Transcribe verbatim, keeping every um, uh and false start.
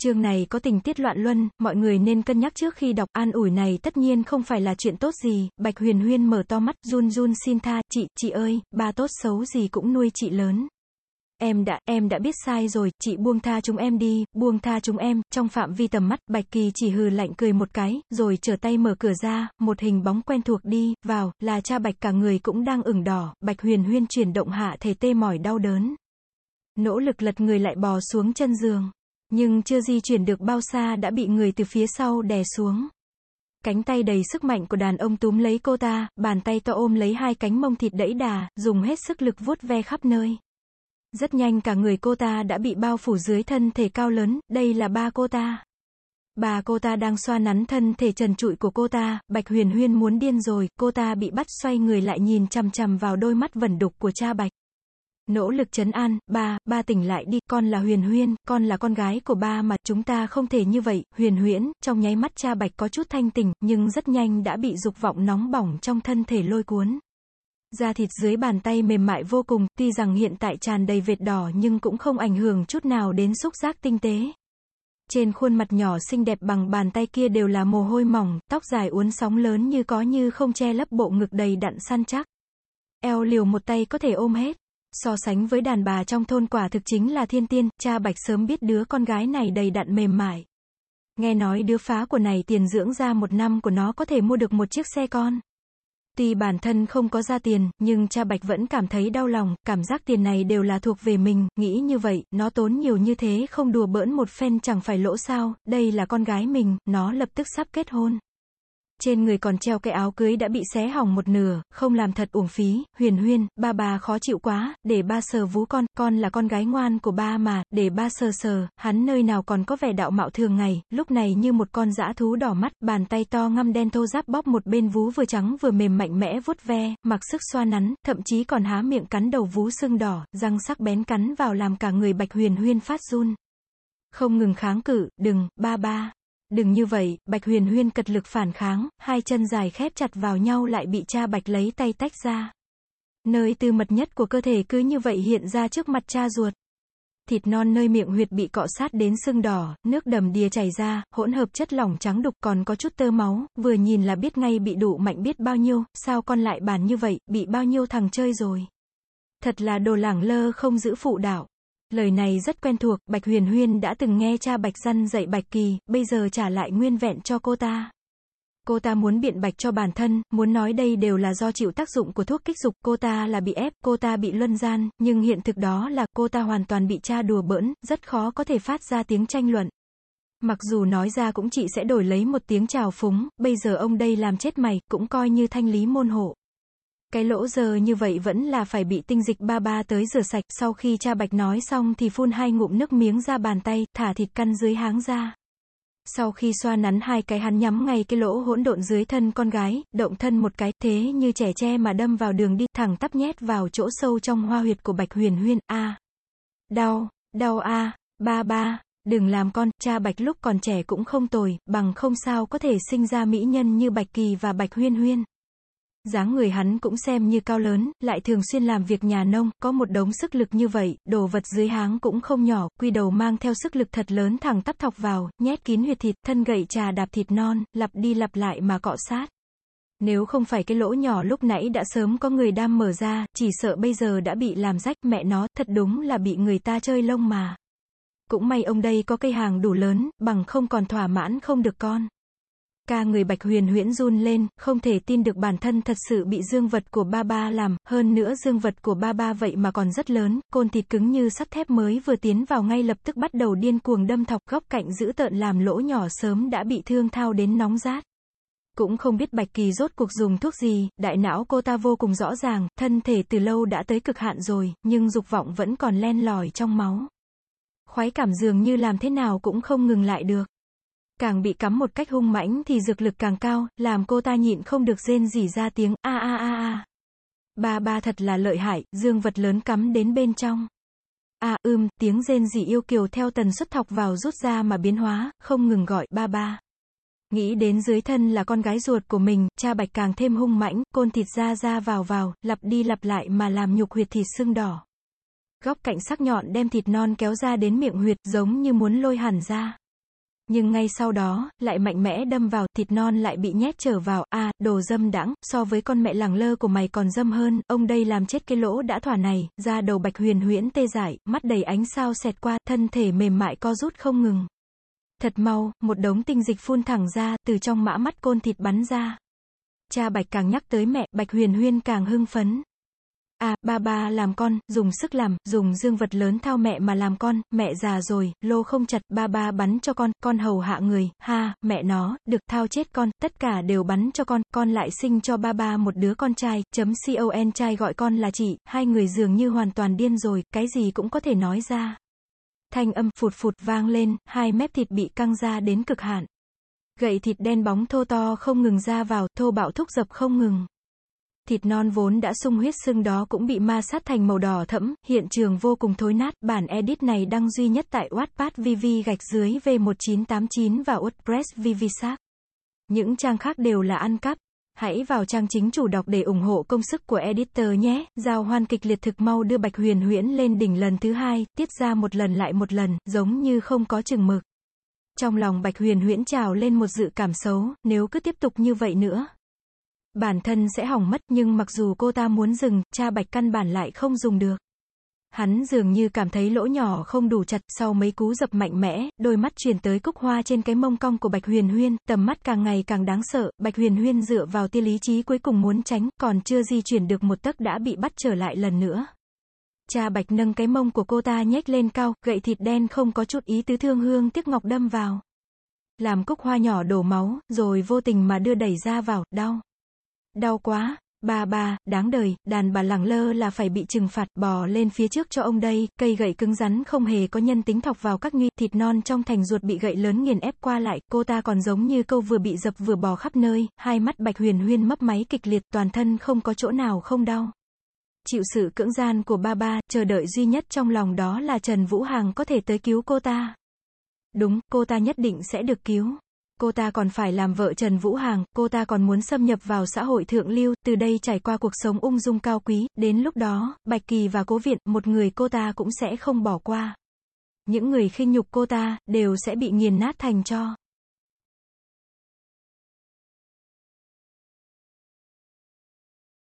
Chương này có tình tiết loạn luân, mọi người nên cân nhắc trước khi đọc, an ủi này tất nhiên không phải là chuyện tốt gì. Bạch Huyền Huyên mở to mắt, run run xin tha, chị, chị ơi, ba tốt xấu gì cũng nuôi chị lớn. Em đã, em đã biết sai rồi, chị buông tha chúng em đi, buông tha chúng em. Trong phạm vi tầm mắt, Bạch Kỳ chỉ hừ lạnh cười một cái, rồi trở tay mở cửa ra, một hình bóng quen thuộc đi vào, là cha Bạch, cả người cũng đang ửng đỏ. Bạch Huyền Huyên chuyển động hạ thể tê mỏi đau đớn, nỗ lực lật người lại bò xuống chân giường, nhưng chưa di chuyển được bao xa đã bị người từ phía sau đè xuống. Cánh tay đầy sức mạnh của đàn ông túm lấy cô ta, bàn tay to ôm lấy hai cánh mông thịt đẫy đà, dùng hết sức lực vuốt ve khắp nơi. Rất nhanh cả người cô ta đã bị bao phủ dưới thân thể cao lớn, đây là ba cô ta. Bà cô ta đang xoa nắn thân thể trần trụi của cô ta. Bạch Huyền Huyên muốn điên rồi, cô ta bị bắt xoay người lại nhìn chằm chằm vào đôi mắt vẩn đục của cha Bạch. Nỗ lực trấn an, ba, ba tỉnh lại đi, con là Huyền Huyên, con là con gái của ba mà, chúng ta không thể như vậy. Huyền Huyễn, trong nháy mắt cha Bạch có chút thanh tỉnh, nhưng rất nhanh đã bị dục vọng nóng bỏng trong thân thể lôi cuốn. Da thịt dưới bàn tay mềm mại vô cùng, tuy rằng hiện tại tràn đầy vệt đỏ nhưng cũng không ảnh hưởng chút nào đến xúc giác tinh tế. Trên khuôn mặt nhỏ xinh đẹp bằng bàn tay kia đều là mồ hôi mỏng, tóc dài uốn sóng lớn như có như không che lấp bộ ngực đầy đặn săn chắc. Eo liều một tay có thể ôm hết. So sánh với đàn bà trong thôn quả thực chính là thiên tiên, cha Bạch sớm biết đứa con gái này đầy đặn mềm mại. Nghe nói đứa phá của này tiền dưỡng ra một năm của nó có thể mua được một chiếc xe con. Tuy bản thân không có ra tiền, nhưng cha Bạch vẫn cảm thấy đau lòng, cảm giác tiền này đều là thuộc về mình, nghĩ như vậy, nó tốn nhiều như thế không đùa bỡn một phen chẳng phải lỗ sao, đây là con gái mình, nó lập tức sắp kết hôn. Trên người còn treo cái áo cưới đã bị xé hỏng một nửa, không làm thật uổng phí. Huyền Huyên, ba bà khó chịu quá, để ba sờ vú con, con là con gái ngoan của ba mà, để ba sờ sờ. Hắn nơi nào còn có vẻ đạo mạo thường ngày, lúc này như một con dã thú đỏ mắt, bàn tay to ngăm đen thô ráp bóp một bên vú vừa trắng vừa mềm mạnh mẽ vuốt ve, mặc sức xoa nắn, thậm chí còn há miệng cắn đầu vú sưng đỏ, răng sắc bén cắn vào làm cả người Bạch Huyền Huyên phát run. Không ngừng kháng cự, đừng, ba ba. Đừng như vậy. Bạch Huyền Huyên cật lực phản kháng, hai chân dài khép chặt vào nhau lại bị cha Bạch lấy tay tách ra. Nơi tư mật nhất của cơ thể cứ như vậy hiện ra trước mặt cha ruột. Thịt non nơi miệng huyệt bị cọ sát đến sưng đỏ, nước đầm đìa chảy ra, hỗn hợp chất lỏng trắng đục còn có chút tơ máu, vừa nhìn là biết ngay bị đụ mạnh biết bao nhiêu, sao con lại bàn như vậy, bị bao nhiêu thằng chơi rồi. Thật là đồ lẳng lơ không giữ phụ đạo. Lời này rất quen thuộc, Bạch Huyền Huyên đã từng nghe cha Bạch răn dạy Bạch Kỳ, bây giờ trả lại nguyên vẹn cho cô ta. Cô ta muốn biện bạch cho bản thân, muốn nói đây đều là do chịu tác dụng của thuốc kích dục, cô ta là bị ép, cô ta bị luân gian, nhưng hiện thực đó là cô ta hoàn toàn bị cha đùa bỡn, rất khó có thể phát ra tiếng tranh luận. Mặc dù nói ra cũng chỉ sẽ đổi lấy một tiếng chào phúng, bây giờ ông đây làm chết mày, cũng coi như thanh lý môn hộ. Cái lỗ giờ như vậy vẫn là phải bị tinh dịch ba ba tới rửa sạch. Sau khi cha Bạch nói xong thì phun hai ngụm nước miếng ra bàn tay, thả thịt căn dưới háng ra. Sau khi xoa nắn hai cái hắn nhắm ngay cái lỗ hỗn độn dưới thân con gái, động thân một cái, thế như trẻ tre mà đâm vào đường đi, thẳng tắp nhét vào chỗ sâu trong hoa huyệt của Bạch Huyền Huyên. A, à, đau, đau a, à, ba ba, đừng làm con. Cha Bạch lúc còn trẻ cũng không tồi, bằng không sao có thể sinh ra mỹ nhân như Bạch Kỳ và Bạch Huyên Huyên. Dáng người hắn cũng xem như cao lớn, lại thường xuyên làm việc nhà nông, có một đống sức lực như vậy, đồ vật dưới háng cũng không nhỏ, quy đầu mang theo sức lực thật lớn thẳng tắp thọc vào, nhét kín huyệt thịt, thân gậy trà đạp thịt non, lặp đi lặp lại mà cọ sát. Nếu không phải cái lỗ nhỏ lúc nãy đã sớm có người đam mở ra, chỉ sợ bây giờ đã bị làm rách, mẹ nó, thật đúng là bị người ta chơi lông mà. Cũng may ông đây có cây hàng đủ lớn, bằng không còn thỏa mãn không được con. Ca người Bạch Huyền Huyễn run lên, không thể tin được bản thân thật sự bị dương vật của ba ba làm, hơn nữa dương vật của ba ba vậy mà còn rất lớn, côn thịt cứng như sắt thép mới vừa tiến vào ngay lập tức bắt đầu điên cuồng đâm thọc, góc cạnh dữ tợn làm lỗ nhỏ sớm đã bị thương thao đến nóng rát. Cũng không biết Bạch Kỳ rốt cuộc dùng thuốc gì, đại não cô ta vô cùng rõ ràng, thân thể từ lâu đã tới cực hạn rồi, nhưng dục vọng vẫn còn len lỏi trong máu. Khoái cảm dường như làm thế nào cũng không ngừng lại được. Càng bị cắm một cách hung mãnh thì dược lực càng cao, làm cô ta nhịn không được rên rỉ ra tiếng a a a a. Ba ba thật là lợi hại, dương vật lớn cắm đến bên trong. A à, ưm, tiếng rên rỉ yêu kiều theo tần suất thọc vào rút ra mà biến hóa, không ngừng gọi ba ba. Nghĩ đến dưới thân là con gái ruột của mình, cha Bạch càng thêm hung mãnh, côn thịt ra ra vào vào, lặp đi lặp lại mà làm nhục huyệt thịt sưng đỏ. Góc cạnh sắc nhọn đem thịt non kéo ra đến miệng huyệt, giống như muốn lôi hẳn ra. Nhưng ngay sau đó, lại mạnh mẽ đâm vào, thịt non lại bị nhét trở vào, a, à, đồ dâm đãng, so với con mẹ lẳng lơ của mày còn dâm hơn, ông đây làm chết cái lỗ đã thỏa này, da đầu Bạch Huyền Huyễn tê dại, mắt đầy ánh sao xẹt qua, thân thể mềm mại co rút không ngừng. Thật mau, một đống tinh dịch phun thẳng ra, từ trong mã mắt côn thịt bắn ra. Cha Bạch càng nhắc tới mẹ, Bạch Huyền Huyên càng hưng phấn. À, ba ba làm con, dùng sức làm, dùng dương vật lớn thao mẹ mà làm con, mẹ già rồi, lô không chặt, ba ba bắn cho con, con hầu hạ người, ha, mẹ nó, được thao chết con, tất cả đều bắn cho con, con lại sinh cho ba ba một đứa con trai, chấm con trai gọi con là chị, hai người dường như hoàn toàn điên rồi, cái gì cũng có thể nói ra. Thanh âm phụt phụt vang lên, hai mép thịt bị căng ra đến cực hạn. Gậy thịt đen bóng thô to không ngừng ra vào, thô bạo thúc dập không ngừng. Thịt non vốn đã sung huyết sưng đó cũng bị ma sát thành màu đỏ thẫm, hiện trường vô cùng thối nát. Bản edit này đăng duy nhất tại Wattpad vv gạch dưới v một chín tám chín và WordPress vvsac. Những trang khác đều là ăn cắp. Hãy vào trang chính chủ đọc để ủng hộ công sức của editor nhé. Giao hoan kịch liệt thực mau đưa Bạch Huyền Huyễn lên đỉnh lần thứ hai, tiết ra một lần lại một lần, giống như không có chừng mực. Trong lòng Bạch Huyền Huyễn trào lên một dự cảm xấu, nếu cứ tiếp tục như vậy nữa, bản thân sẽ hỏng mất, nhưng mặc dù cô ta muốn dừng, cha Bạch căn bản lại không dùng được. Hắn dường như cảm thấy lỗ nhỏ không đủ chặt, sau mấy cú dập mạnh mẽ, đôi mắt chuyển tới cúc hoa trên cái mông cong của Bạch Huyền Huyên, tầm mắt càng ngày càng đáng sợ, Bạch Huyền Huyên dựa vào tia lý trí cuối cùng muốn tránh, còn chưa di chuyển được một tấc đã bị bắt trở lại lần nữa. Cha Bạch nâng cái mông của cô ta nhếch lên cao, gậy thịt đen không có chút ý tứ thương hương tiếc ngọc đâm vào. Làm cúc hoa nhỏ đổ máu, rồi vô tình mà đưa đẩy ra vào, đau. Đau quá. Ba ba, đáng đời, đàn bà lẳng lơ là phải bị trừng phạt, bò lên phía trước cho ông đây, cây gậy cứng rắn không hề có nhân tính thọc vào các nguy, thịt non trong thành ruột bị gậy lớn nghiền ép qua lại, cô ta còn giống như câu vừa bị dập vừa bò khắp nơi, hai mắt Bạch Huyền Huyên mấp máy kịch liệt, toàn thân không có chỗ nào không đau. Chịu sự cưỡng gian của ba ba, chờ đợi duy nhất trong lòng đó là Trần Vũ Hằng có thể tới cứu cô ta. Đúng, cô ta nhất định sẽ được cứu. Cô ta còn phải làm vợ Trần Vũ Hằng, cô ta còn muốn xâm nhập vào xã hội thượng lưu, từ đây trải qua cuộc sống ung dung cao quý, đến lúc đó, Bạch Kỳ và Cố Viện, một người cô ta cũng sẽ không bỏ qua. Những người khinh nhục cô ta, đều sẽ bị nghiền nát thành tro.